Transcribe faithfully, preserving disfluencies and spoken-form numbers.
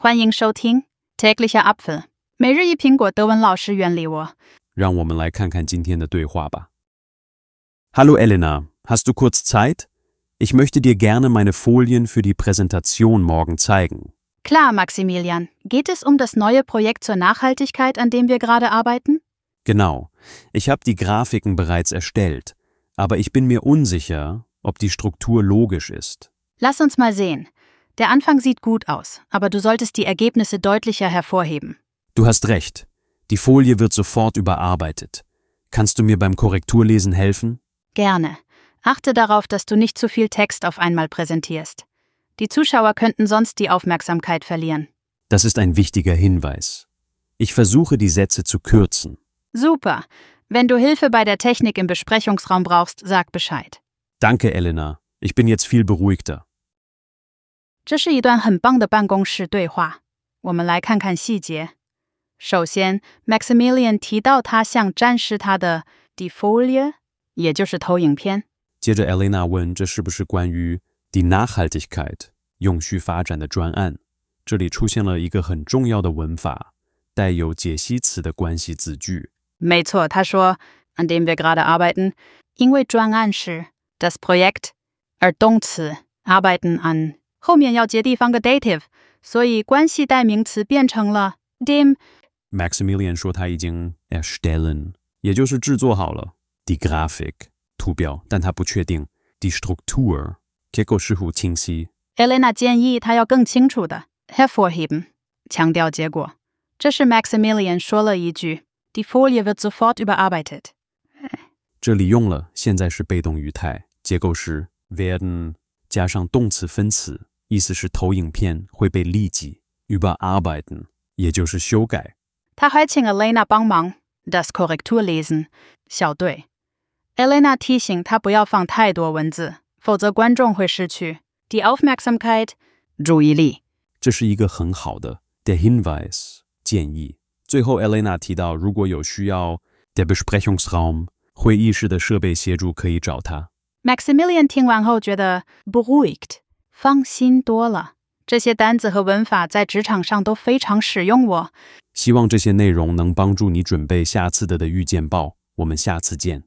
欢迎收听 täglicher Apfel 每日一苹果德文老师原理我。 让我们来看看今天的对话吧。Hallo Elena, hast du kurz Zeit? Ich möchte dir gerne meine Folien für die Präsentation morgen zeigen. Klar, Maximilian. Geht es um das neue Projekt zur Nachhaltigkeit, an dem wir gerade arbeiten? Genau. Ich habe die Grafiken bereits erstellt, aber ich bin mir unsicher, ob die Struktur logisch ist. Lass uns mal sehen. Der Anfang sieht gut aus, aber du solltest die Ergebnisse deutlicher hervorheben. Du hast recht. Die Folie wird sofort überarbeitet. Kannst du mir beim Korrekturlesen helfen? Gerne. Achte darauf, dass du nicht zu viel Text auf einmal präsentierst. Die Zuschauer könnten sonst die Aufmerksamkeit verlieren. Das ist ein wichtiger Hinweis. Ich versuche, die Sätze zu kürzen. Super. Wenn du Hilfe bei der Technik im Besprechungsraum brauchst, sag Bescheid. Danke, Elena. Ich bin jetzt viel beruhigter. 这是一段很棒的办公室对话。我们来看看细节。首先 ，Maximilian 提到他想展示他的 die Folie， 也就是投影片。 接着 Elena 问这是不是关于 die Nachhaltigkeit 永续发展的专案。这里出现了一个很重要的文法，带有解析词的关系子句。 没错，他说 an dem wir gerade arbeiten， 因为专案是 das Projekt， 而动词 arbeiten an 后面要接地方个 dative， 所以关系代名词变成了 dem。 Maximilian 说他已经 erstellen， 也就是制作好了 die Grafik 图表，但他不确定 die Struktur 结构是否清晰。 Elena 建议他要更清楚的 hervorheben 强调结果。这是 Maximilian 说了一句 die Folie wird sofort überarbeitet。 这里用了现在是被动语态，结构是 werden 加上动词分词，意思是投影片会被立即 überarbeiten， 也就是修改。 他还请 Elena 帮忙 das Korrekturlesen 校对。Elena 提醒他不要放太多文字，否则观众会失去 die Aufmerksamkeit 注意力。 这是一个很好的 der Hinweis 建议。最后 Elena 提到，如果有需要 der Besprechungsraum 会议室的设备协助可以找他。 Maximilian 听完后觉得 beruhigt 放心多了。这些单字和文法在职场上都非常实用我。 希望这些内容能帮助你准备下次的的预见报。我们下次见。